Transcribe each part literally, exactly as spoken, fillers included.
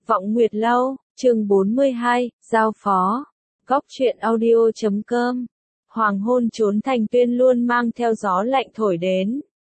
Vọng Nguyệt Lâu, chương bốn mươi hai, Giao phó. Góc truyện audio chấm com. Hoàng hôn trốn thành Tuyên luôn mang theo gió lạnh thổi đến.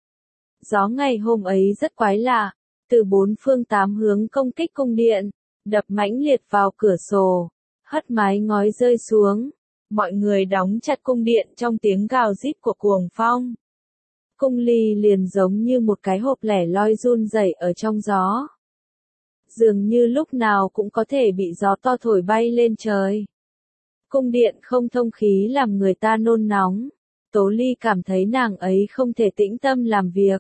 Gió ngày hôm ấy rất quái lạ, từ bốn phương tám hướng công kích cung điện, đập mãnh liệt vào cửa sổ, hất mái ngói rơi xuống. Mọi người đóng chặt cung điện trong tiếng gào rít của cuồng phong. Cung ly liền giống như một cái hộp lẻ loi run rẩy ở trong gió. Dường như lúc nào cũng có thể bị gió to thổi bay lên trời. Cung điện không thông khí làm người ta nôn nóng. Tố Ly cảm thấy nàng ấy không thể tĩnh tâm làm việc.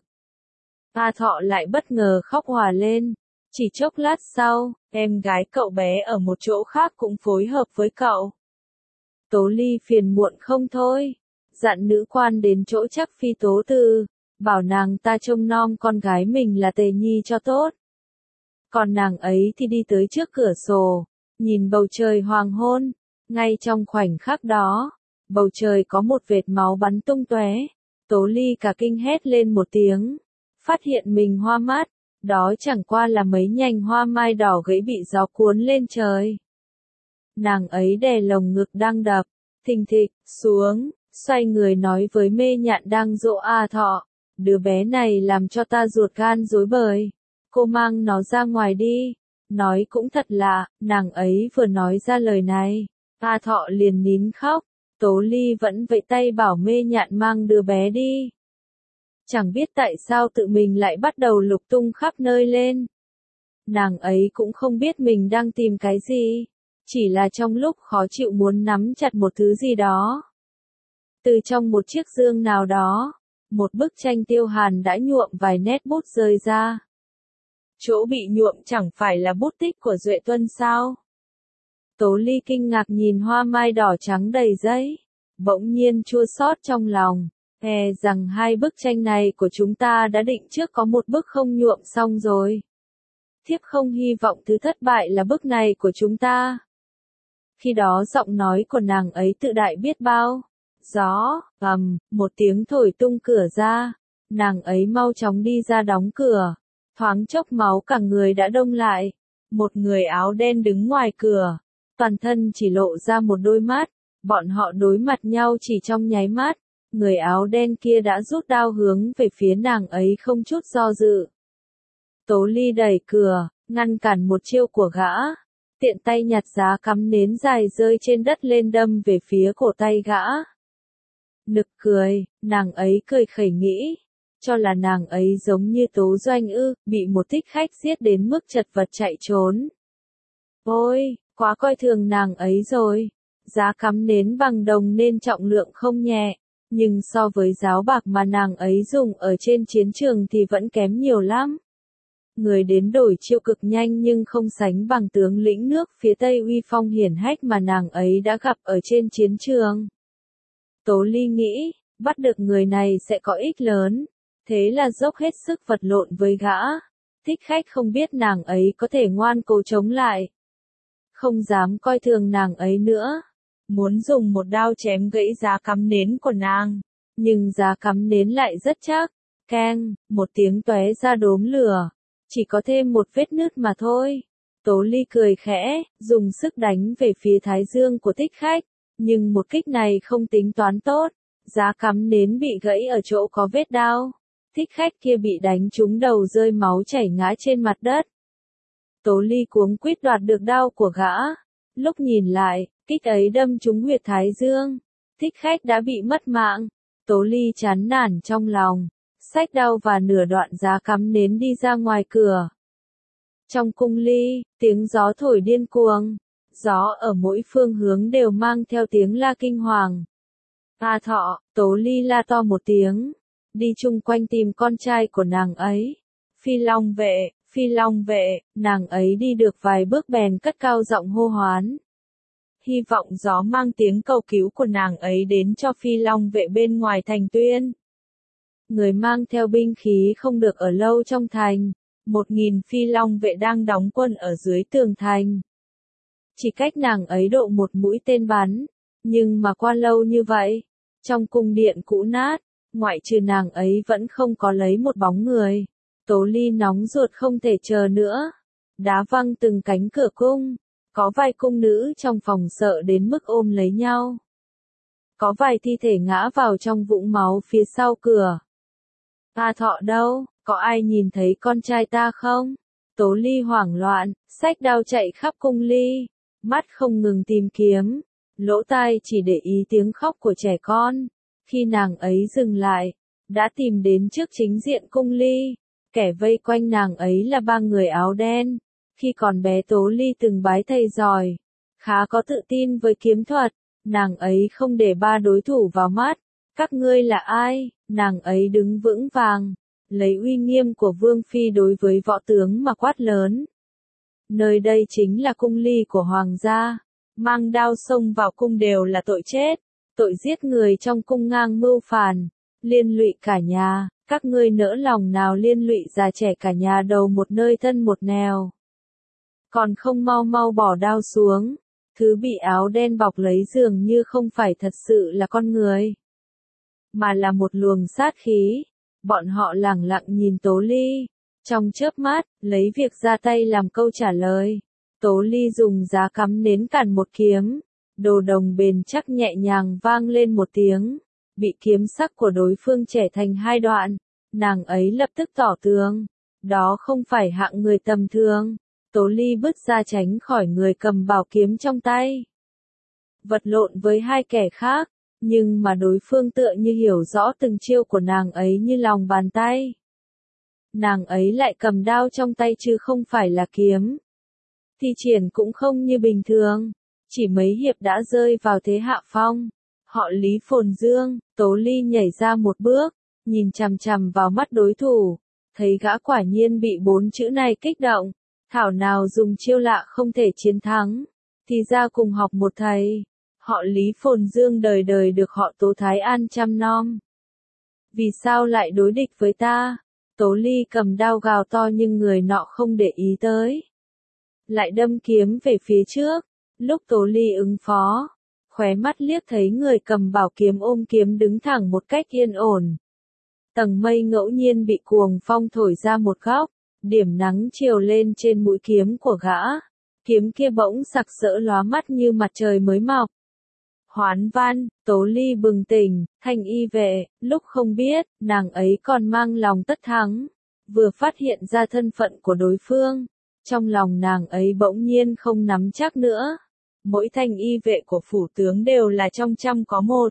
A Thọ lại bất ngờ khóc òa lên. Chỉ chốc lát sau, em gái cậu bé ở một chỗ khác cũng phối hợp với cậu. Tố Ly phiền muộn không thôi. Dặn nữ quan đến chỗ Trác Phi Tố Tư, bảo nàng ta trông nom con gái mình là Tề Nhi cho tốt. Còn nàng ấy thì đi tới trước cửa sổ, nhìn bầu trời hoàng hôn. Ngay trong khoảnh khắc đó, bầu trời có một vệt máu bắn tung tóe. Tố Ly cả kinh hét lên một tiếng, phát hiện mình hoa mắt, đó chẳng qua là mấy nhành hoa mai đỏ gãy bị gió cuốn lên trời. Nàng ấy đè lồng ngực đang đập, thình thịch, xuống, xoay người nói với Mê Nhạn đang dỗ A Thọ, đứa bé này làm cho ta ruột gan rối bời. Cô mang nó ra ngoài đi. Nói cũng thật lạ, nàng ấy vừa nói ra lời này, A Thọ liền nín khóc. Tố Ly vẫn vẫy tay bảo Mê Nhạn mang đứa bé đi. Chẳng biết tại sao tự mình lại bắt đầu lục tung khắp nơi lên. Nàng ấy cũng không biết mình đang tìm cái gì, chỉ là trong lúc khó chịu muốn nắm chặt một thứ gì đó. Từ trong một chiếc dương nào đó, một bức tranh Tiêu Hàn đã nhuộm vài nét bút rơi ra. Chỗ bị nhuộm chẳng phải là bút tích của Duệ Tuân sao? Tố Ly kinh ngạc nhìn hoa mai đỏ trắng đầy giấy, bỗng nhiên chua xót trong lòng, e rằng hai bức tranh này của chúng ta đã định trước có một bức không nhuộm xong rồi. Thiếp không hy vọng thứ thất bại là bức này của chúng ta. Khi đó giọng nói của nàng ấy tự đại biết bao. Gió, ầm, một tiếng thổi tung cửa ra, nàng ấy mau chóng đi ra đóng cửa. Thoáng chốc máu cả người đã đông lại. Một người áo đen đứng ngoài cửa, toàn thân chỉ lộ ra một đôi mắt. Bọn họ đối mặt nhau chỉ trong nháy mắt. Người áo đen kia đã rút đao hướng về phía nàng ấy không chút do dự. Tố Ly đẩy cửa, ngăn cản một chiêu của gã. Tiện tay nhặt giá cắm nến dài rơi trên đất lên đâm về phía cổ tay gã. Nực cười, nàng ấy cười khẩy nghĩ. Cho là nàng ấy giống như Tố Doanh ư, bị một thích khách giết đến mức chật vật chạy trốn. Ôi, quá coi thường nàng ấy rồi. Giá cắm nến bằng đồng nên trọng lượng không nhẹ, nhưng so với giáo bạc mà nàng ấy dùng ở trên chiến trường thì vẫn kém nhiều lắm. Người đến đổi chiêu cực nhanh nhưng không sánh bằng tướng lĩnh nước phía Tây uy phong hiển hách mà nàng ấy đã gặp ở trên chiến trường. Tố Ly nghĩ, bắt được người này sẽ có ích lớn. Thế là dốc hết sức vật lộn với gã. Thích khách không biết nàng ấy có thể ngoan cố chống lại. Không dám coi thường nàng ấy nữa. Muốn dùng một đao chém gãy giá cắm nến của nàng. Nhưng giá cắm nến lại rất chắc. Keng, một tiếng tóe ra đốm lửa. Chỉ có thêm một vết nứt mà thôi. Tố Ly cười khẽ, dùng sức đánh về phía thái dương của thích khách. Nhưng một kích này không tính toán tốt. Giá cắm nến bị gãy ở chỗ có vết đao. Thích khách kia bị đánh trúng đầu rơi máu chảy ngã trên mặt đất. Tố Ly cuống quýt đoạt được đao của gã. Lúc nhìn lại, kích ấy đâm trúng huyệt thái dương. Thích khách đã bị mất mạng. Tố Ly chán nản trong lòng. Xách đao và nửa đoạn giá cắm nến đi ra ngoài cửa. Trong cung ly, tiếng gió thổi điên cuồng. Gió ở mỗi phương hướng đều mang theo tiếng la kinh hoàng. A Thọ, Tố Ly la to một tiếng. Đi chung quanh tìm con trai của nàng ấy. Phi Long vệ, Phi Long vệ, nàng ấy đi được vài bước bèn cất cao giọng hô hoán. Hy vọng gió mang tiếng cầu cứu của nàng ấy đến cho Phi Long vệ bên ngoài thành Tuyên. Người mang theo binh khí không được ở lâu trong thành. Một nghìn Phi Long vệ đang đóng quân ở dưới tường thành. Chỉ cách nàng ấy độ một mũi tên bắn. Nhưng mà qua lâu như vậy, trong cung điện cũ nát, ngoại trừ nàng ấy vẫn không có lấy một bóng người. Tố Ly nóng ruột không thể chờ nữa. đá văng từng cánh cửa cung. Có vài cung nữ trong phòng sợ đến mức ôm lấy nhau. Có vài thi thể ngã vào trong vũng máu phía sau cửa. A Thọ đâu, có ai nhìn thấy con trai ta không? Tố Ly hoảng loạn, xách đao chạy khắp cung ly, mắt không ngừng tìm kiếm, lỗ tai chỉ để ý tiếng khóc của trẻ con. Khi nàng ấy dừng lại, đã tìm đến trước chính diện cung ly, kẻ vây quanh nàng ấy là ba người áo đen. Khi còn bé Tố Ly từng bái thầy giỏi, khá có tự tin với kiếm thuật, nàng ấy không để ba đối thủ vào mắt. Các ngươi là ai? Nàng ấy đứng vững vàng, lấy uy nghiêm của vương phi đối với võ tướng mà quát lớn. Nơi đây chính là cung ly của hoàng gia, mang đao xông vào cung đều là tội chết, tội giết người trong cung ngang mưu phản, liên lụy cả nhà, các ngươi nỡ lòng nào liên lụy già trẻ cả nhà đầu một nơi thân một nẻo. Còn không mau mau bỏ đao xuống, thứ bị áo đen bọc lấy dường như không phải thật sự là con người, mà là một luồng sát khí. Bọn họ lẳng lặng nhìn Tố Ly, trong chớp mắt, lấy việc ra tay làm câu trả lời. Tố Ly dùng giá cắm nến cản một kiếm, đồ đồng bền chắc nhẹ nhàng vang lên một tiếng, bị kiếm sắc của đối phương chẻ thành hai đoạn. Nàng ấy lập tức tỏ tường, đó không phải hạng người tầm thường. Tố Ly bứt ra tránh khỏi người cầm bảo kiếm trong tay, vật lộn với hai kẻ khác, nhưng mà đối phương tựa như hiểu rõ từng chiêu của nàng ấy như lòng bàn tay. Nàng ấy lại cầm đao trong tay chứ không phải là kiếm. Thi triển cũng không như bình thường, chỉ mấy hiệp đã rơi vào thế hạ phong. Họ Lý Phồn Dương. Tố Ly nhảy ra một bước, nhìn chằm chằm vào mắt đối thủ, thấy gã quả nhiên bị bốn chữ này kích động. Thảo nào dùng chiêu lạ không thể chiến thắng, thì ra cùng học một thầy. Họ Lý Phồn Dương đời đời được họ Tố Thái An chăm nom. Vì sao lại đối địch với ta? Tố Ly cầm đao gào to nhưng người nọ không để ý tới, lại đâm kiếm về phía trước. Lúc Tố Ly ứng phó, khóe mắt liếc thấy người cầm bảo kiếm ôm kiếm đứng thẳng một cách yên ổn. Tầng mây ngẫu nhiên bị cuồng phong thổi ra một góc, điểm nắng chiều lên trên mũi kiếm của gã. Kiếm kia bỗng sặc sỡ lóa mắt như mặt trời mới mọc. Hoán Văn. Tố Ly bừng tỉnh, thanh y vệ, lúc không biết, nàng ấy còn mang lòng tất thắng. Vừa phát hiện ra thân phận của đối phương, trong lòng nàng ấy bỗng nhiên không nắm chắc nữa. Mỗi thanh y vệ của phủ tướng đều là trong trăm có một.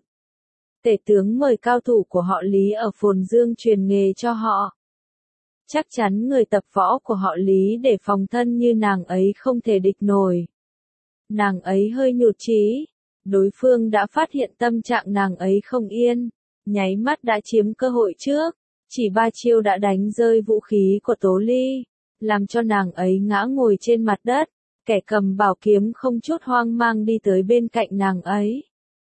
Tể tướng mời cao thủ của họ Lý ở Phồn Dương truyền nghề cho họ. Chắc chắn người tập võ của họ Lý để phòng thân như nàng ấy không thể địch nổi. Nàng ấy hơi nhụt chí. Đối phương đã phát hiện tâm trạng nàng ấy không yên, nháy mắt đã chiếm cơ hội trước, chỉ ba chiêu đã đánh rơi vũ khí của Tố Ly, làm cho nàng ấy ngã ngồi trên mặt đất. Kẻ cầm bảo kiếm không chút hoang mang đi tới bên cạnh nàng ấy.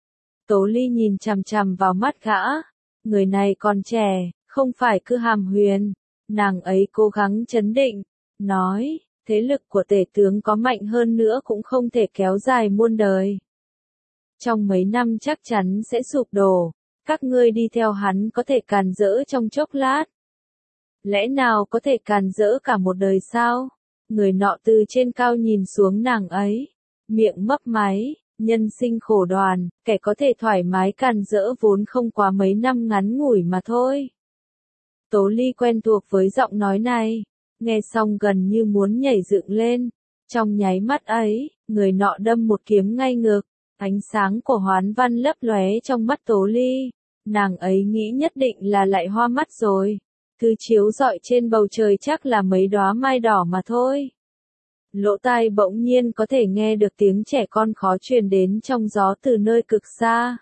Tố Ly nhìn chằm chằm vào mắt gã, người này còn trẻ, không phải cứ hàm huyền. Nàng ấy cố gắng trấn định, nói, thế lực của tể tướng có mạnh hơn nữa cũng không thể kéo dài muôn đời. Trong mấy năm chắc chắn sẽ sụp đổ, các ngươi đi theo hắn có thể càn rỡ trong chốc lát. Lẽ nào có thể càn rỡ cả một đời sao? Người nọ từ trên cao nhìn xuống nàng ấy, miệng mấp máy, nhân sinh khổ đoàn, kẻ có thể thoải mái càn rỡ vốn không quá mấy năm ngắn ngủi mà thôi. Tố Ly quen thuộc với giọng nói này, nghe xong gần như muốn nhảy dựng lên. Trong nháy mắt ấy, người nọ đâm một kiếm ngay ngực. Ánh sáng của Hoán Văn lấp lóe trong mắt Tố Ly, nàng ấy nghĩ nhất định là lại hoa mắt rồi. Thứ chiếu rọi trên bầu trời chắc là mấy đóa mai đỏ mà thôi. Lỗ tai bỗng nhiên có thể nghe được tiếng trẻ con khó truyền đến trong gió từ nơi cực xa.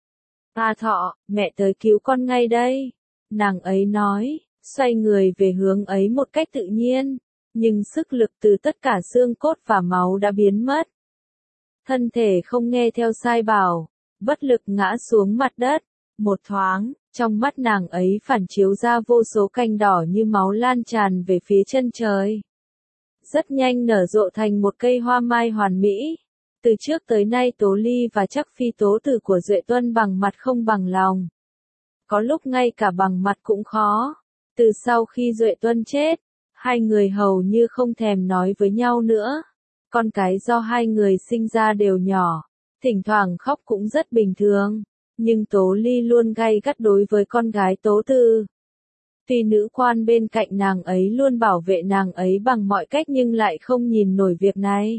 A Thọ, mẹ tới cứu con ngay đây. Nàng ấy nói, xoay người về hướng ấy một cách tự nhiên, nhưng sức lực từ tất cả xương cốt và máu đã biến mất. Thân thể không nghe theo sai bảo, bất lực ngã xuống mặt đất. Một thoáng, trong mắt nàng ấy phản chiếu ra vô số cành đỏ như máu lan tràn về phía chân trời. Rất nhanh nở rộ thành một cây hoa mai hoàn mỹ. Từ trước tới nay Tố Ly và chắc phi tố tử của Duệ Tuân bằng mặt không bằng lòng. Có lúc ngay cả bằng mặt cũng khó. Từ sau khi Duệ Tuân chết, Hai người hầu như không thèm nói với nhau nữa. Con cái do hai người sinh ra đều nhỏ, thỉnh thoảng khóc cũng rất bình thường. Nhưng Tố Ly luôn gay gắt đối với con gái Tố Tư. Tuy nữ quan bên cạnh nàng ấy luôn bảo vệ nàng ấy bằng mọi cách nhưng lại không nhìn nổi việc này.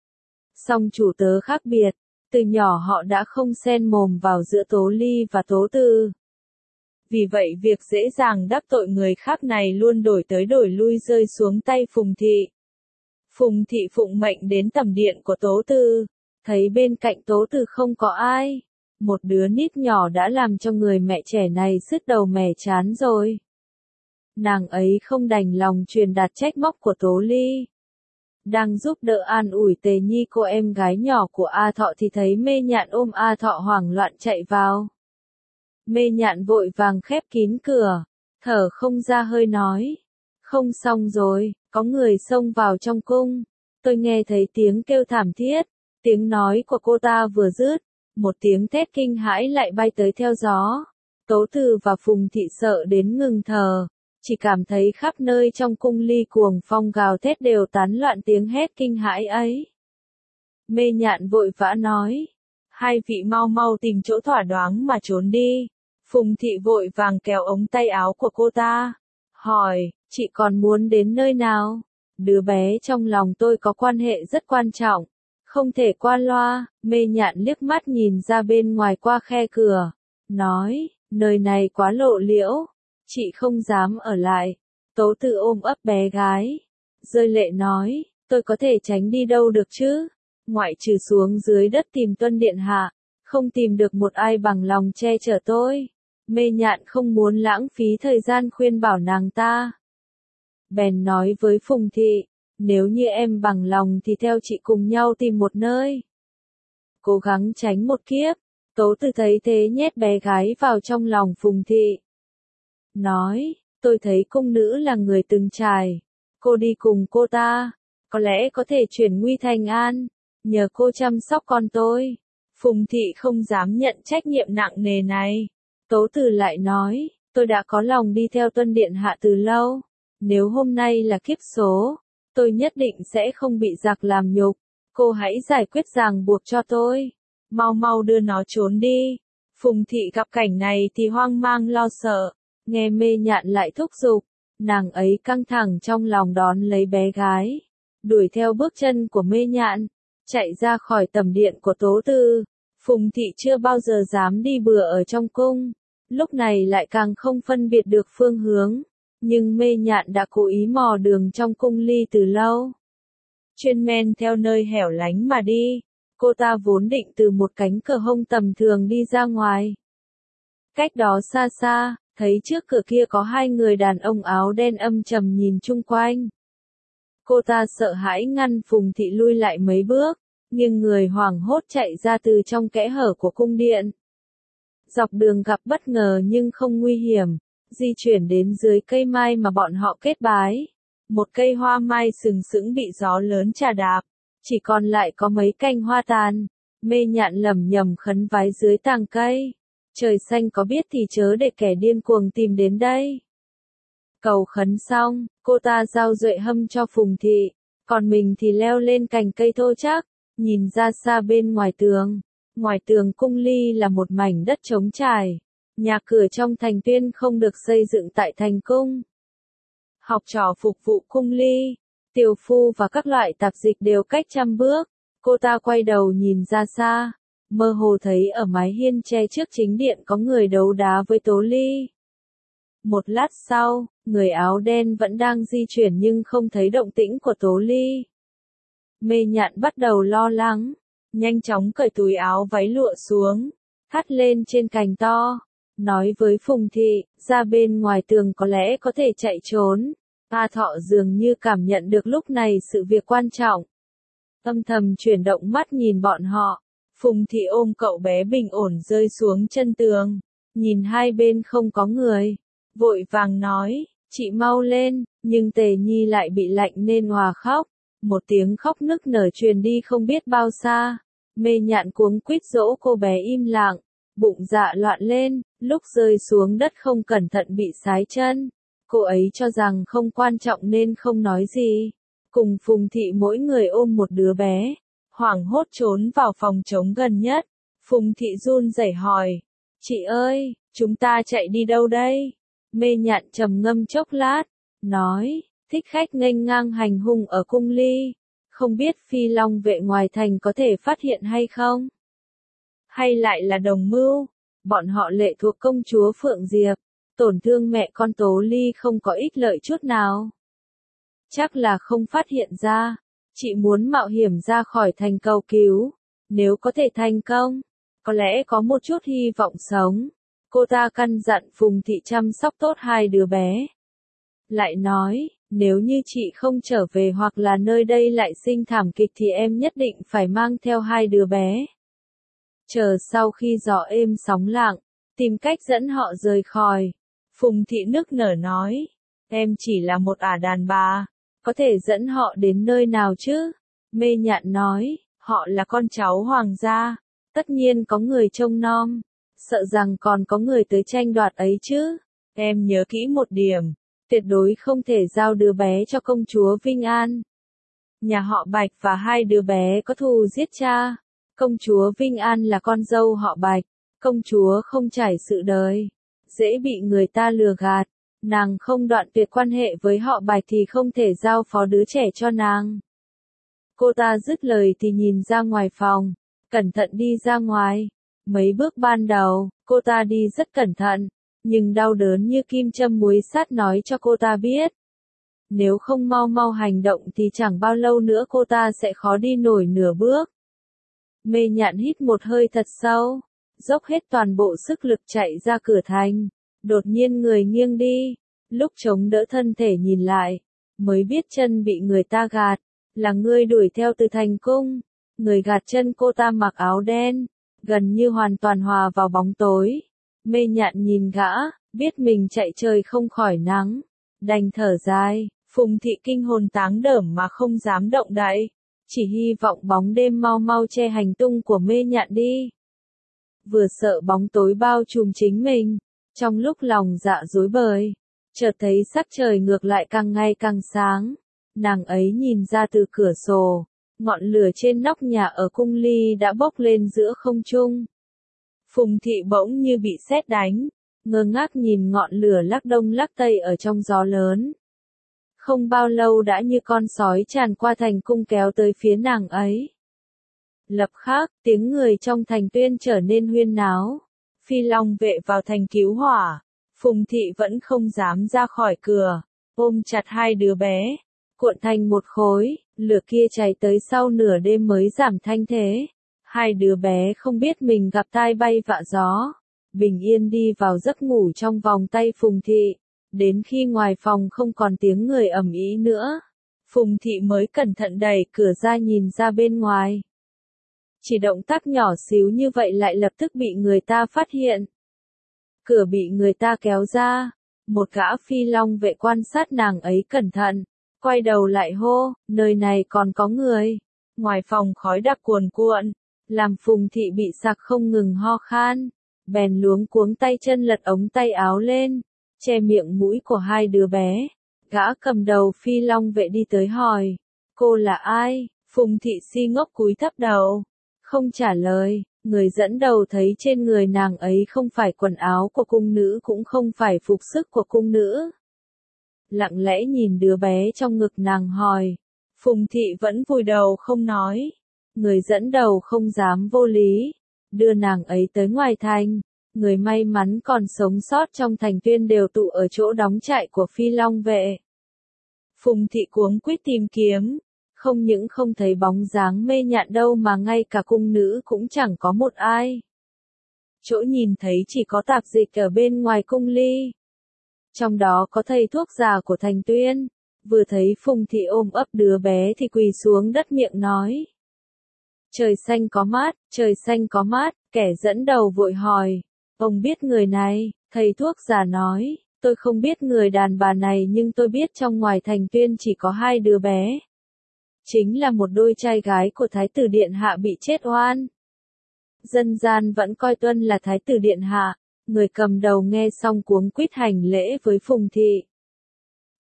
Song chủ tớ khác biệt, từ nhỏ họ đã không xen mồm vào giữa Tố Ly và Tố Tư. Vì vậy việc dễ dàng đắc tội người khác này luôn đổi tới đổi lui rơi xuống tay Phùng Thị. Phùng Thị phụng mệnh đến tẩm điện của Tố Tư, thấy bên cạnh Tố Tư không có ai. Một đứa nít nhỏ đã làm cho người mẹ trẻ này sứt đầu mẻ chán rồi. Nàng ấy không đành lòng truyền đạt trách móc của Tố Ly. Đang giúp đỡ an ủi Tề Nhi cô em gái nhỏ của A Thọ thì thấy Mê Nhạn ôm A Thọ hoảng loạn chạy vào. Mê Nhạn vội vàng khép kín cửa, thở không ra hơi nói. Không xong rồi, có người xông vào trong cung. Tôi nghe thấy tiếng kêu thảm thiết, tiếng nói của cô ta vừa dứt, một tiếng thét kinh hãi lại bay tới theo gió. Tố Tư và Phùng Thị sợ đến ngừng thở, chỉ cảm thấy khắp nơi trong cung ly cuồng phong gào thét đều tán loạn tiếng hét kinh hãi ấy. Mê Nhạn vội vã nói, hai vị mau mau tìm chỗ thỏa đáng mà trốn đi. Phùng Thị vội vàng kéo ống tay áo của cô ta, hỏi, chị còn muốn đến nơi nào? Đứa bé trong lòng tôi có quan hệ rất quan trọng, không thể qua loa. Mê Nhạn liếc mắt nhìn ra bên ngoài qua khe cửa, nói, nơi này quá lộ liễu, chị không dám ở lại. Tố Tư ôm ấp bé gái, rơi lệ nói, tôi có thể tránh đi đâu được chứ? Ngoại trừ xuống dưới đất tìm Tuân Điện Hạ, không tìm được một ai bằng lòng che chở tôi. Mê Nhạn không muốn lãng phí thời gian khuyên bảo nàng ta. Bèn nói với Phùng Thị, nếu như em bằng lòng thì theo chị cùng nhau tìm một nơi. Cố gắng tránh một kiếp. Tố Tư thấy thế nhét bé gái vào trong lòng Phùng Thị. Nói, tôi thấy cung nữ là người từng trải. Cô đi cùng cô ta, có lẽ có thể chuyển nguy thành an, nhờ cô chăm sóc con tôi. Phùng Thị không dám nhận trách nhiệm nặng nề này. Tố Tư lại nói, tôi đã có lòng đi theo Tuân Điện Hạ từ lâu. Nếu hôm nay là kiếp số, tôi nhất định sẽ không bị giặc làm nhục. Cô hãy giải quyết ràng buộc cho tôi. Mau mau đưa nó trốn đi. Phùng Thị gặp cảnh này thì hoang mang lo sợ. Nghe Mê Nhạn lại thúc giục, nàng ấy căng thẳng trong lòng đón lấy bé gái. Đuổi theo bước chân của Mê Nhạn, chạy ra khỏi tầm điện của Tố Tư. Phùng Thị chưa bao giờ dám đi bừa ở trong cung. Lúc này lại càng không phân biệt được phương hướng. Nhưng Mê Nhạn đã cố ý mò đường trong cung ly từ lâu. Chuyên men theo nơi hẻo lánh mà đi. Cô ta vốn định từ một cánh cửa hông tầm thường đi ra ngoài. Cách đó xa xa, thấy trước cửa kia có hai người đàn ông áo đen âm trầm nhìn chung quanh. Cô ta sợ hãi ngăn Phùng Thị lui lại mấy bước, nhưng người hoảng hốt chạy ra từ trong kẽ hở của cung điện. Dọc đường gặp bất ngờ nhưng không nguy hiểm, di chuyển đến dưới cây mai mà bọn họ kết bái. Một cây hoa mai sừng sững bị gió lớn chà đạp, chỉ còn lại có mấy cành hoa tàn. Mê Nhạn lẩm nhẩm khấn vái dưới tàng cây. Trời xanh có biết thì chớ để kẻ điên cuồng tìm đến đây. Cầu khấn xong, cô ta giao duệ hâm cho Phùng Thị, còn mình thì leo lên cành cây thô chắc, nhìn ra xa bên ngoài tường. Ngoài tường cung ly là một mảnh đất trống trải. Nhà cửa trong thành Tuyên không được xây dựng tại thành cung. Học trò phục vụ cung ly, tiểu phu và các loại tạp dịch đều cách trăm bước. Cô ta quay đầu nhìn ra xa, mơ hồ thấy ở mái hiên tre trước chính điện có người đấu đá với Tố Ly. Một lát sau, người áo đen vẫn đang di chuyển nhưng không thấy động tĩnh của Tố Ly. Mê Nhạn bắt đầu lo lắng, nhanh chóng cởi túi áo váy lụa xuống, thắt lên trên cành to, nói với Phùng Thị, ra bên ngoài tường có lẽ có thể chạy trốn. A Thọ dường như cảm nhận được lúc này sự việc quan trọng. Âm thầm chuyển động mắt nhìn bọn họ. Phùng Thị ôm cậu bé bình ổn rơi xuống chân tường, nhìn hai bên không có người, vội vàng nói, chị mau lên, nhưng Tề Nhi lại bị lạnh nên hòa khóc. Một tiếng khóc nức nở truyền đi không biết bao xa. Mê Nhạn cuống quýt dỗ cô bé im lặng, bụng dạ loạn lên, lúc rơi xuống đất không cẩn thận bị sái chân. Cô ấy cho rằng không quan trọng nên không nói gì. Cùng Phùng Thị mỗi người ôm một đứa bé. Hoảng hốt trốn vào phòng trống gần nhất. Phùng Thị run rẩy hỏi. Chị ơi, chúng ta chạy đi đâu đây? Mê Nhạn trầm ngâm chốc lát. Nói, thích khách nghênh ngang hành hung ở cung ly. Không biết Phi Long vệ ngoài thành có thể phát hiện hay không? Hay lại là đồng mưu? Bọn họ lệ thuộc công chúa Phượng Diệp. Tổn thương mẹ con Tố Ly không có ích lợi chút nào. Chắc là không phát hiện ra. Chị muốn mạo hiểm ra khỏi thành cầu cứu. Nếu có thể thành công, có lẽ có một chút hy vọng sống. Cô ta căn dặn Phùng Thị chăm sóc tốt hai đứa bé. Lại nói, nếu như chị không trở về hoặc là nơi đây lại sinh thảm kịch thì em nhất định phải mang theo hai đứa bé. Chờ sau khi gió êm sóng lặng, tìm cách dẫn họ rời khỏi. Phùng Thị nức nở nói, em chỉ là một ả đàn bà, có thể dẫn họ đến nơi nào chứ? Mê Nhạn nói, họ là con cháu hoàng gia, tất nhiên có người trông nom, sợ rằng còn có người tới tranh đoạt ấy chứ. Em nhớ kỹ một điểm, tuyệt đối không thể giao đứa bé cho công chúa Vinh An. Nhà họ Bạch và hai đứa bé có thù giết cha. Công chúa Vinh An là con dâu họ Bạch, công chúa không trải sự đời, dễ bị người ta lừa gạt. Nàng không đoạn tuyệt quan hệ với họ Bạch thì không thể giao phó đứa trẻ cho nàng. Cô ta dứt lời thì nhìn ra ngoài phòng, cẩn thận đi ra ngoài. Mấy bước ban đầu, cô ta đi rất cẩn thận, nhưng đau đớn như kim châm muối sắt nói cho cô ta biết. Nếu không mau mau hành động thì chẳng bao lâu nữa cô ta sẽ khó đi nổi nửa bước. Mê Nhạn hít một hơi thật sâu, dốc hết toàn bộ sức lực chạy ra cửa thành. Đột nhiên người nghiêng đi, lúc chống đỡ thân thể nhìn lại, mới biết chân bị người ta gạt, là người đuổi theo từ thành cung. Người gạt chân cô ta mặc áo đen, gần như hoàn toàn hòa vào bóng tối. Mê Nhạn nhìn gã, biết mình chạy trời không khỏi nắng, đành thở dài. Phùng Thị kinh hồn táng đởm mà không dám động đậy, chỉ hy vọng bóng đêm mau mau che hành tung của Mê Nhạn đi. Vừa sợ bóng tối bao trùm chính mình, trong lúc lòng dạ rối bời, chợt thấy sắc trời ngược lại càng ngày càng sáng. Nàng ấy nhìn ra từ cửa sổ, ngọn lửa trên nóc nhà ở cung ly đã bốc lên giữa không trung. Phùng Thị bỗng như bị sét đánh, ngơ ngác nhìn ngọn lửa lắc đông lắc tây ở trong gió lớn. Không bao lâu đã như con sói tràn qua thành cung kéo tới phía nàng ấy. Lập khắc, tiếng người trong thành tuyên trở nên huyên náo. Phi Long vệ vào thành cứu hỏa. Phùng Thị vẫn không dám ra khỏi cửa, ôm chặt hai đứa bé, cuộn thành một khối. Lửa kia cháy tới sau nửa đêm mới giảm thanh thế. Hai đứa bé không biết mình gặp tai bay vạ gió, bình yên đi vào giấc ngủ trong vòng tay Phùng Thị. Đến khi ngoài phòng không còn tiếng người ầm ĩ nữa, Phùng Thị mới cẩn thận đẩy cửa ra nhìn ra bên ngoài. Chỉ động tác nhỏ xíu như vậy lại lập tức bị người ta phát hiện. Cửa bị người ta kéo ra, một gã Phi Long vệ quan sát nàng ấy cẩn thận, quay đầu lại hô, nơi này còn có người. Ngoài phòng khói đặc cuồn cuộn, làm Phùng Thị bị sặc không ngừng ho khan, bèn luống cuống tay chân lật ống tay áo lên, che miệng mũi của hai đứa bé. Gã cầm đầu Phi Long vệ đi tới hỏi, cô là ai? Phùng Thị si ngốc cúi thấp đầu, không trả lời. Người dẫn đầu thấy trên người nàng ấy không phải quần áo của cung nữ cũng không phải phục sức của cung nữ. Lặng lẽ nhìn đứa bé trong ngực nàng hỏi. Phùng Thị vẫn vùi đầu không nói. Người dẫn đầu không dám vô lý, đưa nàng ấy tới ngoài thành. Người may mắn còn sống sót trong thành tuyên đều tụ ở chỗ đóng trại của Phi Long vệ. Phùng Thị cuống quýt tìm kiếm, không những không thấy bóng dáng Mê Nhạn đâu mà ngay cả cung nữ cũng chẳng có một ai. Chỗ nhìn thấy chỉ có tạp dịch ở bên ngoài cung ly. Trong đó có thầy thuốc già của thành tuyên, vừa thấy Phùng Thị ôm ấp đứa bé thì quỳ xuống đất miệng nói. Trời xanh có mát, trời xanh có mát, kẻ dẫn đầu vội hỏi. Ông biết người này, thầy thuốc già nói, tôi không biết người đàn bà này nhưng tôi biết trong ngoài thành tuyên chỉ có hai đứa bé. Chính là một đôi trai gái của Thái tử Điện Hạ bị chết oan. Dân gian vẫn coi Tuân là Thái tử Điện Hạ. Người cầm đầu nghe xong cuống quýt hành lễ với Phùng Thị.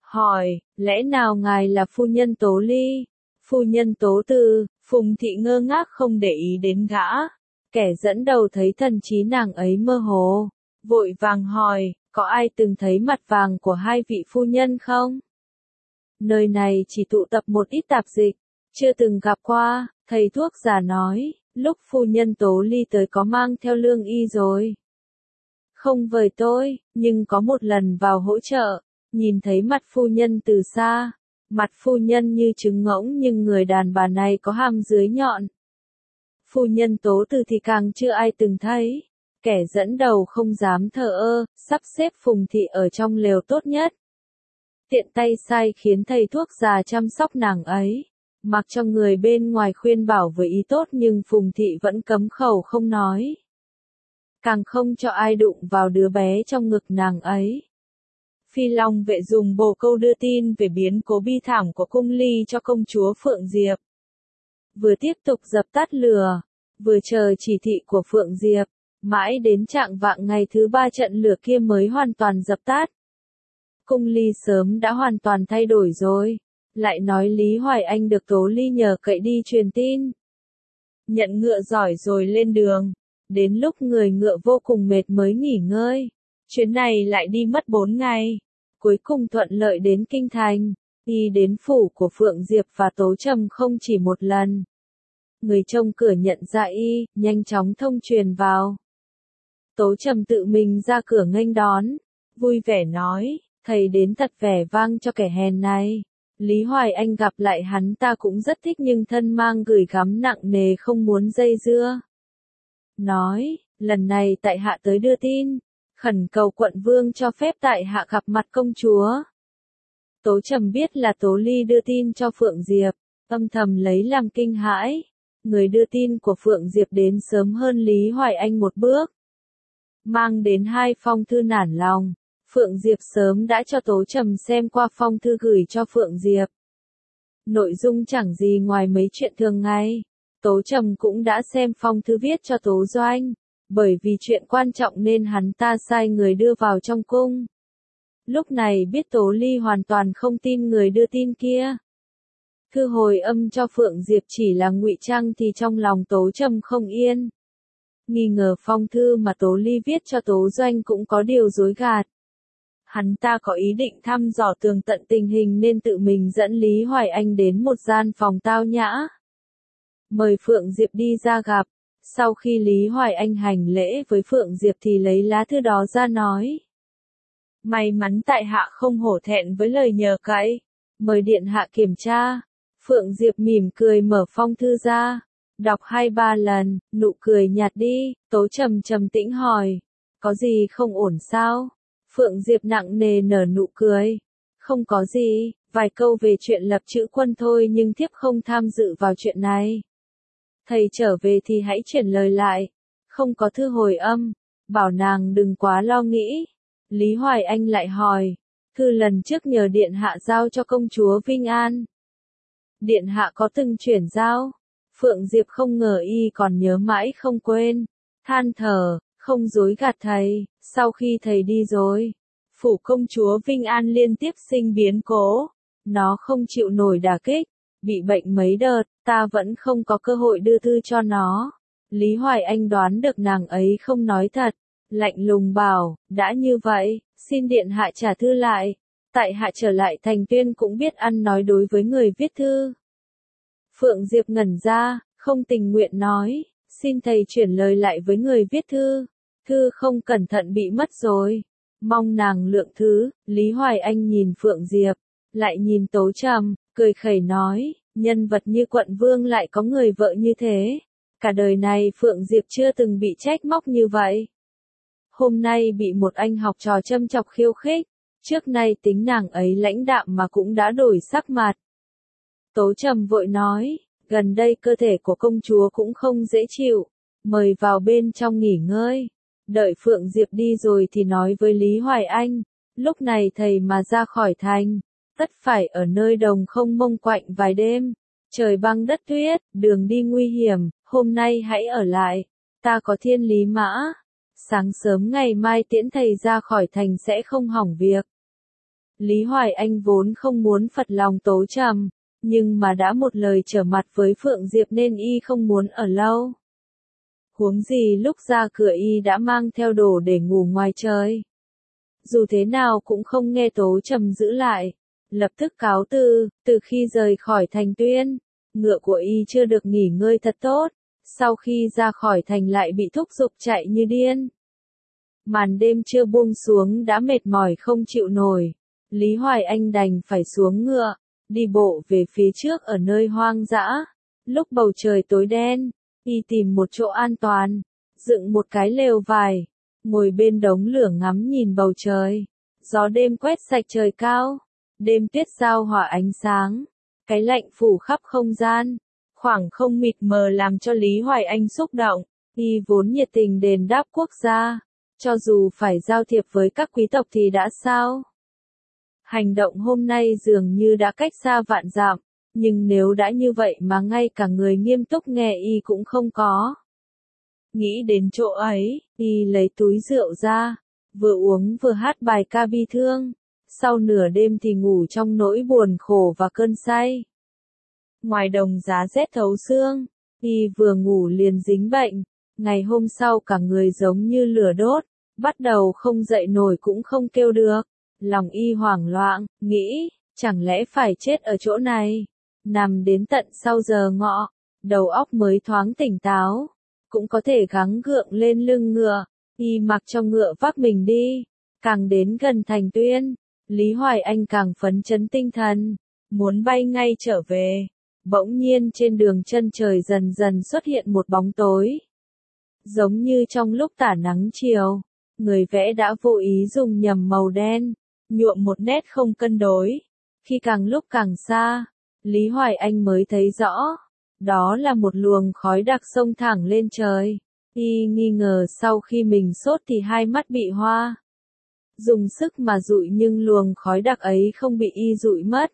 hỏi, lẽ nào ngài là phu nhân Tố Ly? Phu nhân Tố Từ, Phùng Thị ngơ ngác không để ý đến gã. Kẻ dẫn đầu thấy thần trí nàng ấy mơ hồ, vội vàng hỏi, có ai từng thấy mặt vàng của hai vị phu nhân không? Nơi này chỉ tụ tập một ít tạp dịch, chưa từng gặp qua, thầy thuốc già nói, lúc phu nhân Tố Ly tới có mang theo lương y rồi. Không với tôi, nhưng có một lần vào hỗ trợ, nhìn thấy mặt phu nhân từ xa, mặt phu nhân như trứng ngỗng nhưng người đàn bà này có hàm dưới nhọn. Phu nhân Tố Từ thì càng chưa ai từng thấy. Kẻ dẫn đầu không dám thờ ơ, sắp xếp Phùng Thị ở trong lều tốt nhất. Tiện tay sai khiến thầy thuốc già chăm sóc nàng ấy. Mặc cho người bên ngoài khuyên bảo với ý tốt nhưng Phùng Thị vẫn cấm khẩu không nói. Càng không cho ai đụng vào đứa bé trong ngực nàng ấy. Phi Long vệ dùng bồ câu đưa tin về biến cố bi thảm của cung ly cho công chúa Phượng Diệp. Vừa tiếp tục dập tắt lửa, vừa chờ chỉ thị của Phượng Diệp, mãi đến trạng vạng ngày thứ ba trận lửa kia mới hoàn toàn dập tắt. Cung ly sớm đã hoàn toàn thay đổi rồi, lại nói Lý Hoài Anh được Tố Ly nhờ cậy đi truyền tin. Nhận ngựa giỏi rồi lên đường, đến lúc người ngựa vô cùng mệt mới nghỉ ngơi. Chuyến này lại đi mất bốn ngày, cuối cùng thuận lợi đến Kinh Thành, đi đến phủ của Phượng Diệp và Tố Trầm không chỉ một lần. Người trông cửa nhận ra y, nhanh chóng thông truyền vào. Tố Trầm tự mình ra cửa nghênh đón, vui vẻ nói, thầy đến thật vẻ vang cho kẻ hèn này. Lý Hoài Anh gặp lại hắn ta cũng rất thích nhưng thân mang gửi gắm nặng nề không muốn dây dưa. Nói, lần này tại hạ tới đưa tin, khẩn cầu quận vương cho phép tại hạ gặp mặt công chúa. Tố Trầm biết là Tố Ly đưa tin cho Phượng Diệp, âm thầm lấy làm kinh hãi. Người đưa tin của Phượng Diệp đến sớm hơn Lý Hoài Anh một bước. Mang đến hai phong thư nản lòng, Phượng Diệp sớm đã cho Tố Trầm xem qua phong thư gửi cho Phượng Diệp. Nội dung chẳng gì ngoài mấy chuyện thường ngày. Tố Trầm cũng đã xem phong thư viết cho Tố Doanh, bởi vì chuyện quan trọng nên hắn ta sai người đưa vào trong cung. Lúc này biết Tố Ly hoàn toàn không tin người đưa tin kia. Thư hồi âm cho Phượng Diệp chỉ là ngụy trang thì trong lòng Tố Trầm không yên. Nghi ngờ phong thư mà Tố Ly viết cho Tố Doanh cũng có điều dối gạt. Hắn ta có ý định thăm dò tường tận tình hình nên tự mình dẫn Lý Hoài Anh đến một gian phòng tao nhã. Mời Phượng Diệp đi ra gặp. Sau khi Lý Hoài Anh hành lễ với Phượng Diệp thì lấy lá thư đó ra nói. May mắn tại hạ không hổ thẹn với lời nhờ cậy. Mời điện hạ kiểm tra. Phượng Diệp mỉm cười mở phong thư ra. Đọc hai ba lần, nụ cười nhạt đi. Tố Trầm trầm tĩnh hỏi. Có gì không ổn sao? Phượng Diệp nặng nề nở nụ cười. Không có gì, vài câu về chuyện lập chữ quân thôi nhưng thiếp không tham dự vào chuyện này. Thầy trở về thì hãy chuyển lời lại. Không có thư hồi âm. Bảo nàng đừng quá lo nghĩ. Lý Hoài Anh lại hỏi. Thư lần trước nhờ điện hạ giao cho công chúa Vinh An. Điện hạ có từng chuyển giao? Phượng Diệp không ngờ y còn nhớ mãi không quên. Than thở, không dối gạt thầy, sau khi thầy đi rồi. Phủ công chúa Vinh An liên tiếp sinh biến cố. Nó không chịu nổi đả kích. Bị bệnh mấy đợt, ta vẫn không có cơ hội đưa thư cho nó. Lý Hoài Anh đoán được nàng ấy không nói thật. Lạnh lùng bảo, đã như vậy, xin điện hạ trả thư lại. Tại hạ trở lại thành Tuyên cũng biết ăn nói đối với người viết thư. Phượng Diệp ngẩn ra, không tình nguyện nói, xin thầy chuyển lời lại với người viết thư. Thư không cẩn thận bị mất rồi. Mong nàng lượng thứ. Lý Hoài Anh nhìn Phượng Diệp, lại nhìn Tố Trầm, cười khẩy nói, nhân vật như quận vương lại có người vợ như thế. Cả đời này Phượng Diệp chưa từng bị trách móc như vậy. Hôm nay bị một anh học trò châm chọc khiêu khích. Trước nay tính nàng ấy lãnh đạm mà cũng đã đổi sắc mặt. Tố Trầm vội nói, gần đây cơ thể của công chúa cũng không dễ chịu. Mời vào bên trong nghỉ ngơi. Đợi Phượng Diệp đi rồi thì nói với Lý Hoài Anh. Lúc này thầy mà ra khỏi thành. Tất phải ở nơi đồng không mông quạnh vài đêm. Trời băng đất tuyết, đường đi nguy hiểm, hôm nay hãy ở lại. Ta có thiên lý mã. Sáng sớm ngày mai tiễn thầy ra khỏi thành sẽ không hỏng việc. Lý Hoài Anh vốn không muốn phật lòng Tố Trầm, nhưng mà đã một lời trở mặt với Phượng Diệp nên y không muốn ở lâu. Huống gì lúc ra cửa y đã mang theo đồ để ngủ ngoài trời. Dù thế nào cũng không nghe Tố Trầm giữ lại, lập tức cáo từ. Từ khi rời khỏi thành Tuyên, ngựa của y chưa được nghỉ ngơi thật tốt, sau khi ra khỏi thành lại bị thúc giục chạy như điên. Màn đêm chưa buông xuống đã mệt mỏi không chịu nổi, Lý Hoài Anh đành phải xuống ngựa, đi bộ về phía trước ở nơi hoang dã. Lúc bầu trời tối đen, y tìm một chỗ an toàn, dựng một cái lều vải, ngồi bên đống lửa ngắm nhìn bầu trời. Gió đêm quét sạch trời cao, đêm tuyết giao hòa ánh sáng, cái lạnh phủ khắp không gian, khoảng không mịt mờ làm cho Lý Hoài Anh xúc động. Y vốn nhiệt tình đền đáp quốc gia, cho dù phải giao thiệp với các quý tộc thì đã sao? Hành động hôm nay dường như đã cách xa vạn dặm, nhưng nếu đã như vậy mà ngay cả người nghiêm túc nghe y cũng không có. Nghĩ đến chỗ ấy, y lấy túi rượu ra, vừa uống vừa hát bài ca bi thương, sau nửa đêm thì ngủ trong nỗi buồn khổ và cơn say. Ngoài đồng giá rét thấu xương, y vừa ngủ liền dính bệnh, ngày hôm sau cả người giống như lửa đốt, bắt đầu không dậy nổi cũng không kêu được. Lòng y hoảng loạn, nghĩ, chẳng lẽ phải chết ở chỗ này. Nằm đến tận sau giờ ngọ, đầu óc mới thoáng tỉnh táo, cũng có thể gắng gượng lên lưng ngựa, y mặc cho ngựa vác mình đi. Càng đến gần thành Tuyên, Lý Hoài Anh càng phấn chấn tinh thần, muốn bay ngay trở về. Bỗng nhiên trên đường chân trời dần dần xuất hiện một bóng tối. Giống như trong lúc tả nắng chiều, người vẽ đã vô ý dùng nhầm màu đen, nhuộm một nét không cân đối. Khi càng lúc càng xa, Lý Hoài Anh mới thấy rõ, đó là một luồng khói đặc xông thẳng lên trời. Y nghi ngờ sau khi mình sốt thì hai mắt bị hoa. Dùng sức mà dụi nhưng luồng khói đặc ấy không bị y dụi mất.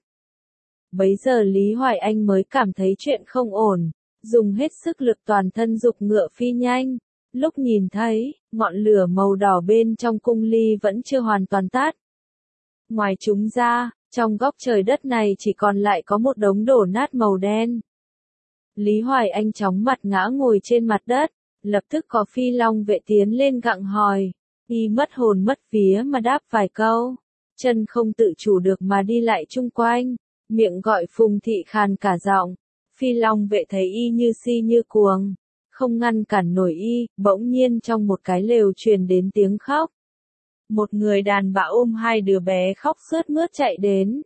Bấy giờ Lý Hoài Anh mới cảm thấy chuyện không ổn, dùng hết sức lực toàn thân giục ngựa phi nhanh. Lúc nhìn thấy, ngọn lửa màu đỏ bên trong cung ly vẫn chưa hoàn toàn tắt. Ngoài chúng ra, trong góc trời đất này chỉ còn lại có một đống đổ nát màu đen. Lý Hoài Anh chóng mặt ngã ngồi trên mặt đất, lập tức có phi long vệ tiến lên gặng hòi. Y mất hồn mất vía mà đáp vài câu, chân không tự chủ được mà đi lại chung quanh, miệng gọi Phùng Thị khàn cả giọng. Phi long vệ thấy y như si như cuồng, không ngăn cản nổi y. Bỗng nhiên trong một cái lều truyền đến tiếng khóc. Một người đàn bà ôm hai đứa bé khóc sướt mướt chạy đến.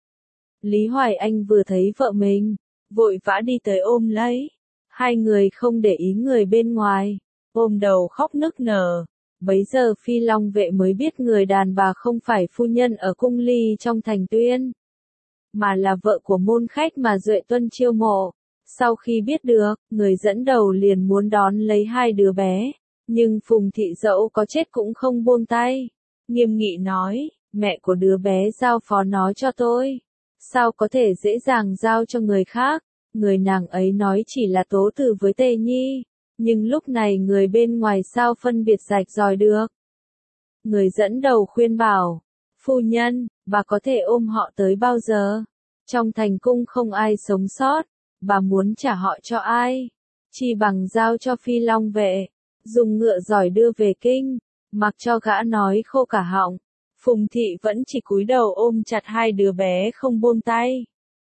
Lý Hoài Anh vừa thấy vợ mình, vội vã đi tới ôm lấy. Hai người không để ý người bên ngoài, ôm đầu khóc nức nở. Bấy giờ Phi Long vệ mới biết người đàn bà không phải phu nhân ở cung ly trong thành Tuyên, mà là vợ của môn khách mà Duệ Tuân chiêu mộ. Sau khi biết được, người dẫn đầu liền muốn đón lấy hai đứa bé, nhưng Phùng Thị dẫu có chết cũng không buông tay. Nghiêm nghị nói, mẹ của đứa bé giao phó nó cho tôi, sao có thể dễ dàng giao cho người khác. Người nàng ấy nói chỉ là Tố Tử với Tề Nhi, nhưng lúc này người bên ngoài sao phân biệt rạch ròi được. Người dẫn đầu khuyên bảo, phu nhân, bà có thể ôm họ tới bao giờ? Trong thành cung không ai sống sót, bà muốn trả họ cho ai? Chỉ bằng giao cho Phi Long vệ, dùng ngựa giỏi đưa về kinh, mặc cho gã nói khô cả họng. Phùng Thị vẫn chỉ cúi đầu ôm chặt hai đứa bé không buông tay.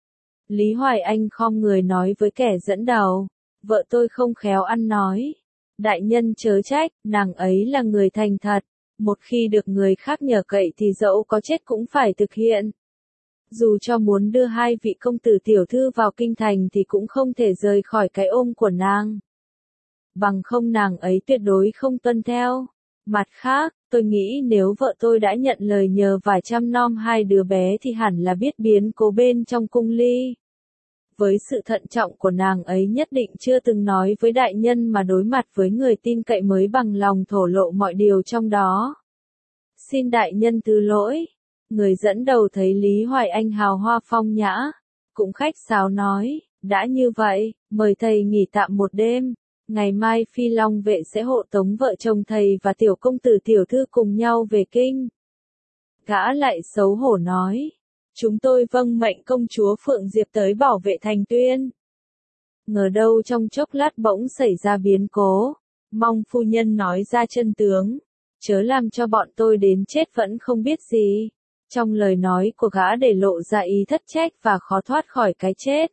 Lý Hoài Anh khom người nói với kẻ dẫn đầu, vợ tôi không khéo ăn nói. Đại nhân chớ trách, nàng ấy là người thành thật, một khi được người khác nhờ cậy thì dẫu có chết cũng phải thực hiện. Dù cho muốn đưa hai vị công tử tiểu thư vào kinh thành thì cũng không thể rời khỏi cái ôm của nàng. Bằng không nàng ấy tuyệt đối không tuân theo. Mặt khác, tôi nghĩ nếu vợ tôi đã nhận lời nhờ vài chăm nom hai đứa bé thì hẳn là biết biến cố bên trong cung ly. Với sự thận trọng của nàng ấy nhất định chưa từng nói với đại nhân mà đối mặt với người tin cậy mới bằng lòng thổ lộ mọi điều trong đó. Xin đại nhân thứ lỗi. Người dẫn đầu thấy Lý Hoài Anh hào hoa phong nhã, cũng khách sáo nói, đã như vậy, mời thầy nghỉ tạm một đêm. Ngày mai Phi Long vệ sẽ hộ tống vợ chồng thầy và tiểu công tử tiểu thư cùng nhau về kinh. Gã lại xấu hổ nói. Chúng tôi vâng mệnh công chúa Phượng Diệp tới bảo vệ thành tuyên. Ngờ đâu trong chốc lát bỗng xảy ra biến cố. Mong phu nhân nói ra chân tướng. Chớ làm cho bọn tôi đến chết vẫn không biết gì. Trong lời nói của gã để lộ ra ý thất trách và khó thoát khỏi cái chết.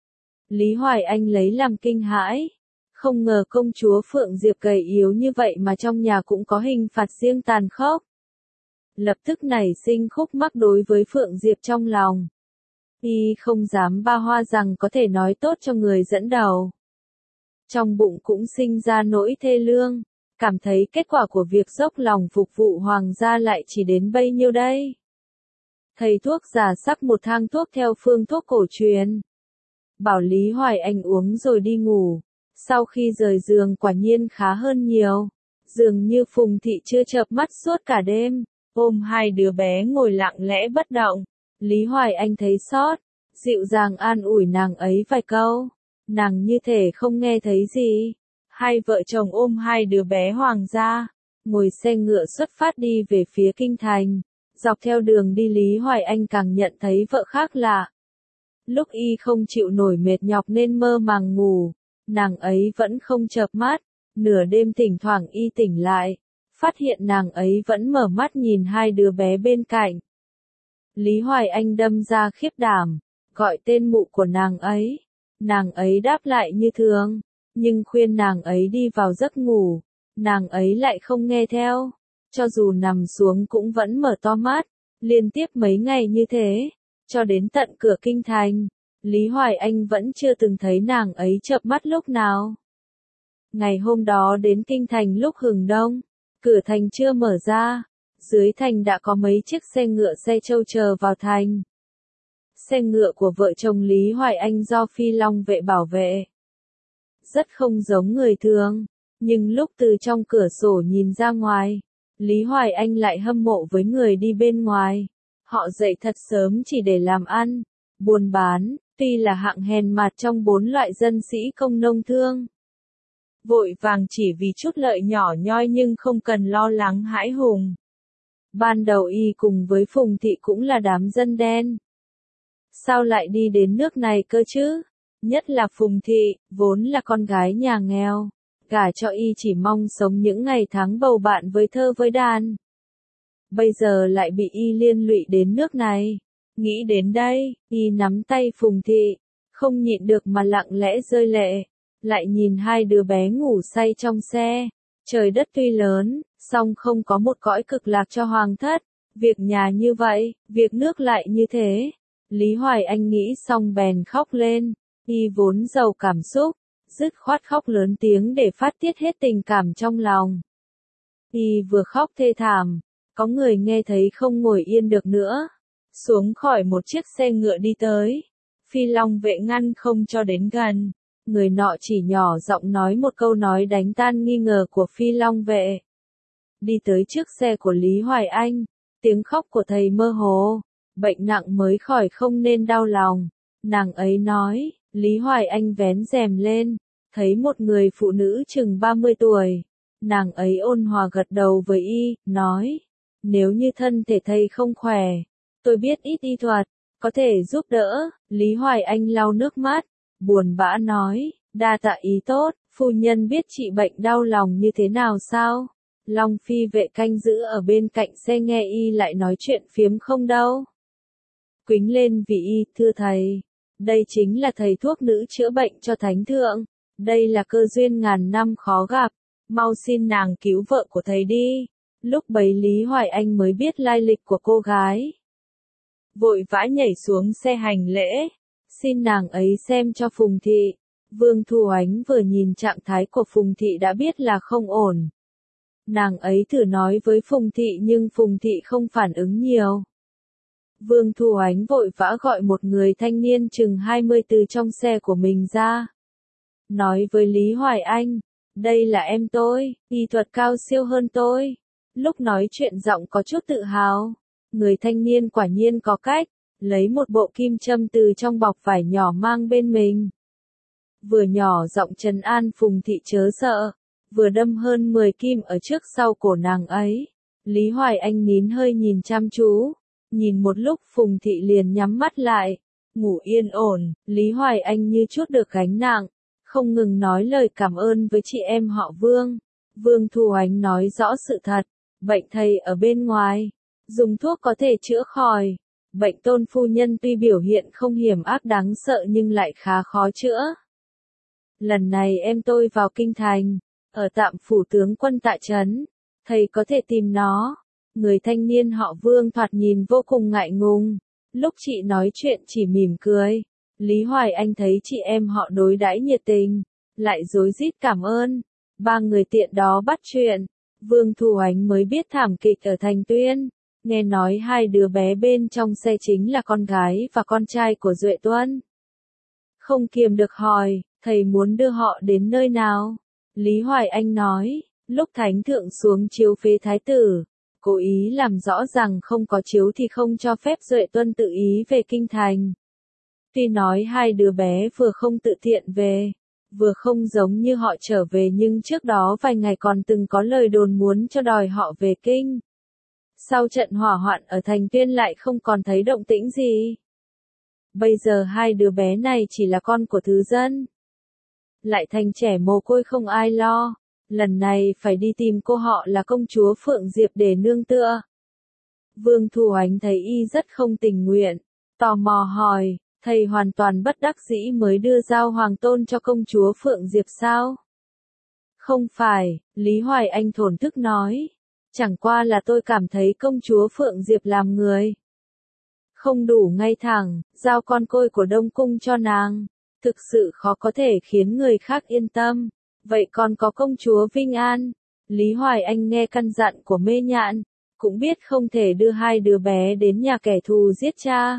Lý Hoài Anh lấy làm kinh hãi. Không ngờ công chúa Phượng Diệp gầy yếu như vậy mà trong nhà cũng có hình phạt riêng tàn khốc. Lập tức nảy sinh khúc mắc đối với Phượng Diệp trong lòng. Y không dám ba hoa rằng có thể nói tốt cho người dẫn đầu. Trong bụng cũng sinh ra nỗi thê lương, cảm thấy kết quả của việc dốc lòng phục vụ hoàng gia lại chỉ đến bấy nhiêu đây. Thầy thuốc già sắc một thang thuốc theo phương thuốc cổ truyền. Bảo Lý Hoài Anh uống rồi đi ngủ. Sau khi rời giường quả nhiên khá hơn nhiều. Dường như Phùng Thị chưa chợp mắt suốt cả đêm, ôm hai đứa bé ngồi lặng lẽ bất động. Lý Hoài Anh thấy xót, dịu dàng an ủi nàng ấy vài câu. Nàng như thể không nghe thấy gì. Hai vợ chồng ôm hai đứa bé hoàng gia, ngồi xe ngựa xuất phát đi về phía kinh thành. Dọc theo đường đi Lý Hoài Anh càng nhận thấy vợ khác lạ. Lúc y không chịu nổi mệt nhọc nên mơ màng ngủ, nàng ấy vẫn không chợp mắt. Nửa đêm thỉnh thoảng y tỉnh lại, phát hiện nàng ấy vẫn mở mắt nhìn hai đứa bé bên cạnh. Lý Hoài Anh đâm ra khiếp đảm, gọi tên mụ của nàng ấy. Nàng ấy đáp lại như thường, nhưng khuyên nàng ấy đi vào giấc ngủ, nàng ấy lại không nghe theo. Cho dù nằm xuống cũng vẫn mở to mắt, liên tiếp mấy ngày như thế, cho đến tận cửa kinh thành, Lý Hoài Anh vẫn chưa từng thấy nàng ấy chợp mắt lúc nào. Ngày hôm đó đến kinh thành lúc hừng đông, cửa thành chưa mở ra, dưới thành đã có mấy chiếc xe ngựa xe trâu chờ vào thành. Xe ngựa của vợ chồng Lý Hoài Anh do Phi Long vệ bảo vệ. Rất không giống người thường, nhưng lúc từ trong cửa sổ nhìn ra ngoài, Lý Hoài Anh lại hâm mộ với người đi bên ngoài. Họ dậy thật sớm chỉ để làm ăn, buôn bán, tuy là hạng hèn mạt trong bốn loại dân sĩ công nông thương. Vội vàng chỉ vì chút lợi nhỏ nhoi nhưng không cần lo lắng hãi hùng. Ban đầu y cùng với Phùng Thị cũng là đám dân đen. Sao lại đi đến nước này cơ chứ? Nhất là Phùng Thị, vốn là con gái nhà nghèo. Gả cho y chỉ mong sống những ngày tháng bầu bạn với thơ với đàn. Bây giờ lại bị y liên lụy đến nước này. Nghĩ đến đây, y nắm tay Phùng Thị, không nhịn được mà lặng lẽ rơi lệ. Lại nhìn hai đứa bé ngủ say trong xe. Trời đất tuy lớn, song không có một cõi cực lạc cho hoàng thất. Việc nhà như vậy, việc nước lại như thế. Lý Hoài Anh nghĩ xong bèn khóc lên. Y vốn giàu cảm xúc, dứt khoát khóc lớn tiếng để phát tiết hết tình cảm trong lòng. Y vừa khóc thê thảm, có người nghe thấy không ngồi yên được nữa. Xuống khỏi một chiếc xe ngựa đi tới. Phi Long vệ ngăn không cho đến gần. Người nọ chỉ nhỏ giọng nói một câu nói đánh tan nghi ngờ của Phi Long vệ. Đi tới trước xe của Lý Hoài Anh, tiếng khóc của thầy mơ hồ. Bệnh nặng mới khỏi không nên đau lòng. Nàng ấy nói, Lý Hoài Anh vén rèm lên, thấy một người phụ nữ chừng ba mươi tuổi. Nàng ấy ôn hòa gật đầu với y, nói, nếu như thân thể thầy không khỏe, tôi biết ít y thuật, có thể giúp đỡ. Lý Hoài Anh lau nước mắt, buồn bã nói, đa tạ ý tốt, phu nhân biết trị bệnh đau lòng như thế nào sao? Long Phi vệ canh giữ ở bên cạnh xe nghe y lại nói chuyện phiếm không đâu. Quýnh lên vì y, thưa thầy, đây chính là thầy thuốc nữ chữa bệnh cho thánh thượng. Đây là cơ duyên ngàn năm khó gặp, mau xin nàng cứu vợ của thầy đi. Lúc bấy Lý Hoài Anh mới biết lai lịch của cô gái. Vội vã nhảy xuống xe hành lễ, xin nàng ấy xem cho Phùng Thị. Vương Thu Ánh vừa nhìn trạng thái của Phùng Thị đã biết là không ổn. Nàng ấy thử nói với Phùng Thị nhưng Phùng Thị không phản ứng nhiều. Vương Thu Ánh vội vã gọi một người thanh niên chừng hai mươi từ trong xe của mình ra. Nói với Lý Hoài Anh, đây là em tôi, y thuật cao siêu hơn tôi. Lúc nói chuyện giọng có chút tự hào. Người thanh niên quả nhiên có cách, lấy một bộ kim châm từ trong bọc vải nhỏ mang bên mình. Vừa nhỏ giọng trấn an Phùng Thị chớ sợ, vừa đâm hơn mười kim ở trước sau cổ nàng ấy. Lý Hoài Anh nín hơi nhìn chăm chú, nhìn một lúc Phùng Thị liền nhắm mắt lại, ngủ yên ổn, Lý Hoài Anh như chút được gánh nặng, không ngừng nói lời cảm ơn với chị em họ Vương. Vương Thu Ánh nói rõ sự thật, bệnh thầy ở bên ngoài, dùng thuốc có thể chữa khỏi, bệnh Tôn phu nhân tuy biểu hiện không hiểm ác đáng sợ nhưng lại khá khó chữa. Lần này em tôi vào kinh thành, ở tạm phủ tướng quân tại trấn, thầy có thể tìm nó. Người thanh niên họ Vương thoạt nhìn vô cùng ngại ngùng, lúc chị nói chuyện chỉ mỉm cười. Lý Hoài Anh thấy chị em họ đối đãi nhiệt tình, lại rối rít cảm ơn. Ba người tiện đó bắt chuyện, Vương Thu Ánh mới biết thảm kịch ở Thành Tuyên, nghe nói hai đứa bé bên trong xe chính là con gái và con trai của Duệ Tuân. Không kiềm được hỏi, thầy muốn đưa họ đến nơi nào? Lý Hoài Anh nói, lúc Thánh Thượng xuống chiếu phế Thái tử, cố ý làm rõ rằng không có chiếu thì không cho phép Duệ Tuân tự ý về kinh thành. Tuy nói hai đứa bé vừa không tự tiện về, vừa không giống như họ trở về nhưng trước đó vài ngày còn từng có lời đồn muốn cho đòi họ về kinh. Sau trận hỏa hoạn ở Thành Tuyên lại không còn thấy động tĩnh gì. Bây giờ hai đứa bé này chỉ là con của thứ dân. Lại thành trẻ mồ côi không ai lo. Lần này phải đi tìm cô họ là công chúa Phượng Diệp để nương tựa. Vương Thu Ánh thấy y rất không tình nguyện, tò mò hỏi, thầy hoàn toàn bất đắc dĩ mới đưa giao hoàng tôn cho công chúa Phượng Diệp sao? Không phải, Lý Hoài Anh thổn thức nói, chẳng qua là tôi cảm thấy công chúa Phượng Diệp làm người không đủ ngay thẳng, giao con côi của Đông Cung cho nàng, thực sự khó có thể khiến người khác yên tâm. Vậy còn có công chúa Vinh An? Lý Hoài Anh nghe căn dặn của Mê Nhạn, cũng biết không thể đưa hai đứa bé đến nhà kẻ thù giết cha.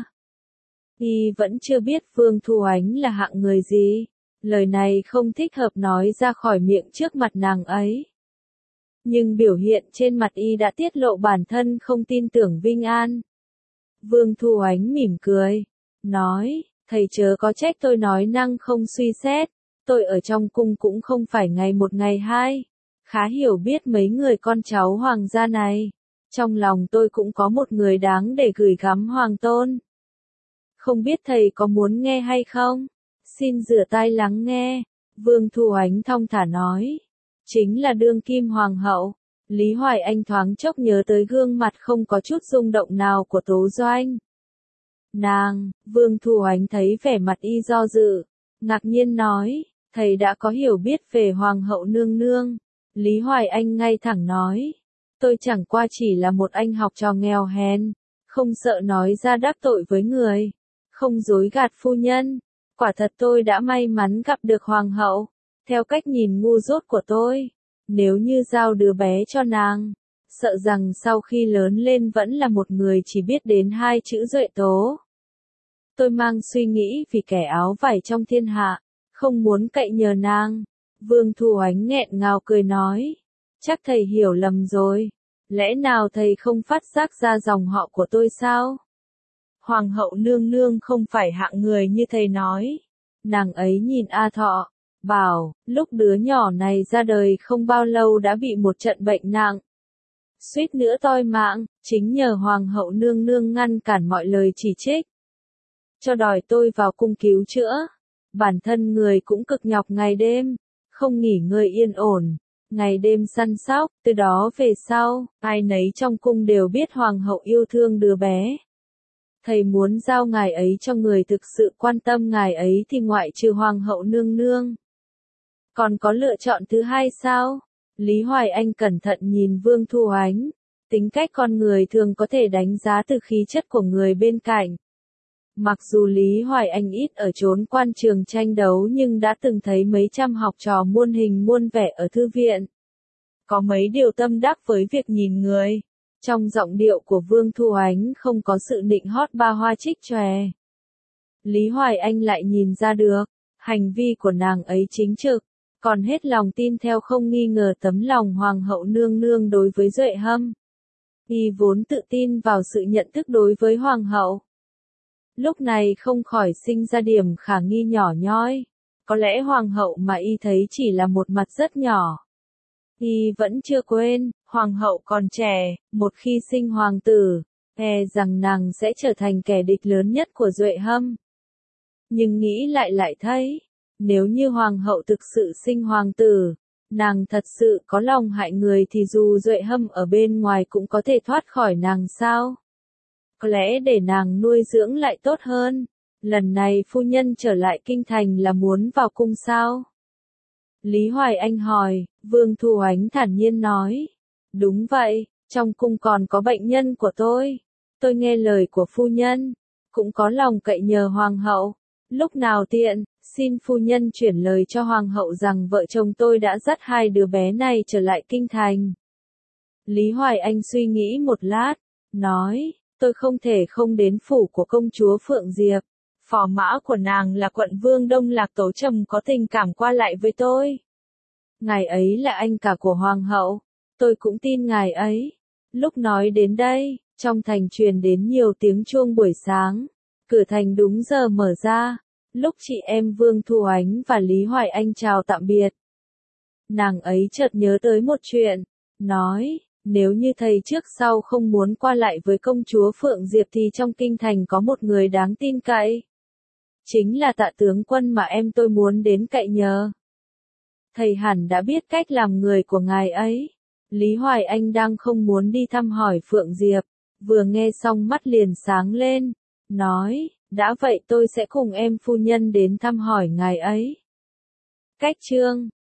Y vẫn chưa biết Vương Thu Ánh là hạng người gì, lời này không thích hợp nói ra khỏi miệng trước mặt nàng ấy. Nhưng biểu hiện trên mặt y đã tiết lộ bản thân không tin tưởng Vinh An. Vương Thu Ánh mỉm cười, nói, thầy chớ có trách tôi nói năng không suy xét. Tôi ở trong cung cũng không phải ngày một ngày hai, khá hiểu biết mấy người con cháu hoàng gia này. Trong lòng tôi cũng có một người đáng để gửi gắm hoàng tôn. Không biết thầy có muốn nghe hay không? Xin rửa tai lắng nghe. Vương Thu Ánh thong thả nói. Chính là đương kim hoàng hậu. Lý Hoài Anh thoáng chốc nhớ tới gương mặt không có chút rung động nào của Tố Doanh. Nàng, Vương Thu Ánh thấy vẻ mặt y do dự, ngạc nhiên nói. Thầy đã có hiểu biết về Hoàng hậu nương nương. Lý Hoài Anh ngay thẳng nói. Tôi chẳng qua chỉ là một anh học trò nghèo hèn, không sợ nói ra đắc tội với người, không dối gạt phu nhân. Quả thật tôi đã may mắn gặp được Hoàng hậu, theo cách nhìn ngu dốt của tôi. Nếu như giao đứa bé cho nàng, sợ rằng sau khi lớn lên vẫn là một người chỉ biết đến hai chữ Duệ Tố. Tôi mang suy nghĩ vì kẻ áo vải trong thiên hạ. Không muốn cậy nhờ nàng. Vương Thu Ánh nghẹn ngào cười nói. Chắc thầy hiểu lầm rồi. Lẽ nào thầy không phát giác ra dòng họ của tôi sao? Hoàng hậu nương nương không phải hạng người như thầy nói. Nàng ấy nhìn A Thọ, bảo, lúc đứa nhỏ này ra đời không bao lâu đã bị một trận bệnh nặng. Suýt nữa toi mạng, chính nhờ Hoàng hậu nương nương ngăn cản mọi lời chỉ trích. Cho đòi tôi vào cung cứu chữa. Bản thân người cũng cực nhọc ngày đêm, không nghỉ ngơi yên ổn, ngày đêm săn sóc, từ đó về sau, ai nấy trong cung đều biết hoàng hậu yêu thương đứa bé. Thầy muốn giao ngài ấy cho người thực sự quan tâm ngài ấy thì ngoại trừ hoàng hậu nương nương. Còn có lựa chọn thứ hai sao? Lý Hoài Anh cẩn thận nhìn Vương Thu Ánh, tính cách con người thường có thể đánh giá từ khí chất của người bên cạnh. Mặc dù Lý Hoài Anh ít ở chốn quan trường tranh đấu nhưng đã từng thấy mấy trăm học trò muôn hình muôn vẻ ở thư viện. Có mấy điều tâm đắc với việc nhìn người. Trong giọng điệu của Vương Thu Ánh không có sự nịnh hót ba hoa trích chòe. Lý Hoài Anh lại nhìn ra được, hành vi của nàng ấy chính trực, còn hết lòng tin theo không nghi ngờ tấm lòng hoàng hậu nương nương đối với Duệ Hâm. Y vốn tự tin vào sự nhận thức đối với hoàng hậu. Lúc này không khỏi sinh ra điểm khả nghi nhỏ nhoi. Có lẽ hoàng hậu mà y thấy chỉ là một mặt rất nhỏ. Y vẫn chưa quên, hoàng hậu còn trẻ, một khi sinh hoàng tử, e rằng nàng sẽ trở thành kẻ địch lớn nhất của Duệ Hâm. Nhưng nghĩ lại lại thấy, nếu như hoàng hậu thực sự sinh hoàng tử, nàng thật sự có lòng hại người thì dù Duệ Hâm ở bên ngoài cũng có thể thoát khỏi nàng sao? Có lẽ để nàng nuôi dưỡng lại tốt hơn. Lần này phu nhân trở lại kinh thành là muốn vào cung sao? Lý Hoài Anh hỏi, Vương Thu Ánh thản nhiên nói. Đúng vậy, trong cung còn có bệnh nhân của tôi. Tôi nghe lời của phu nhân, cũng có lòng cậy nhờ hoàng hậu. Lúc nào tiện, xin phu nhân chuyển lời cho hoàng hậu rằng vợ chồng tôi đã dắt hai đứa bé này trở lại kinh thành. Lý Hoài Anh suy nghĩ một lát, nói, tôi không thể không đến phủ của công chúa Phượng Diệp. Phò mã của nàng là quận vương Đông Lạc Tố Trầm có tình cảm qua lại với tôi. Ngài ấy là anh cả của hoàng hậu, tôi cũng tin ngài ấy. Lúc nói đến đây, trong thành truyền đến nhiều tiếng chuông buổi sáng. Cửa thành đúng giờ mở ra, lúc chị em Vương Thu Ánh và Lý Hoài Anh chào tạm biệt. Nàng ấy chợt nhớ tới một chuyện, nói, nếu như thầy trước sau không muốn qua lại với công chúa Phượng Diệp thì trong kinh thành có một người đáng tin cậy. Chính là Tạ tướng quân mà em tôi muốn đến cậy nhờ. Thầy hẳn đã biết cách làm người của ngài ấy. Lý Hoài Anh đang không muốn đi thăm hỏi Phượng Diệp, vừa nghe xong mắt liền sáng lên, nói, đã vậy tôi sẽ cùng em phu nhân đến thăm hỏi ngài ấy. Cách chương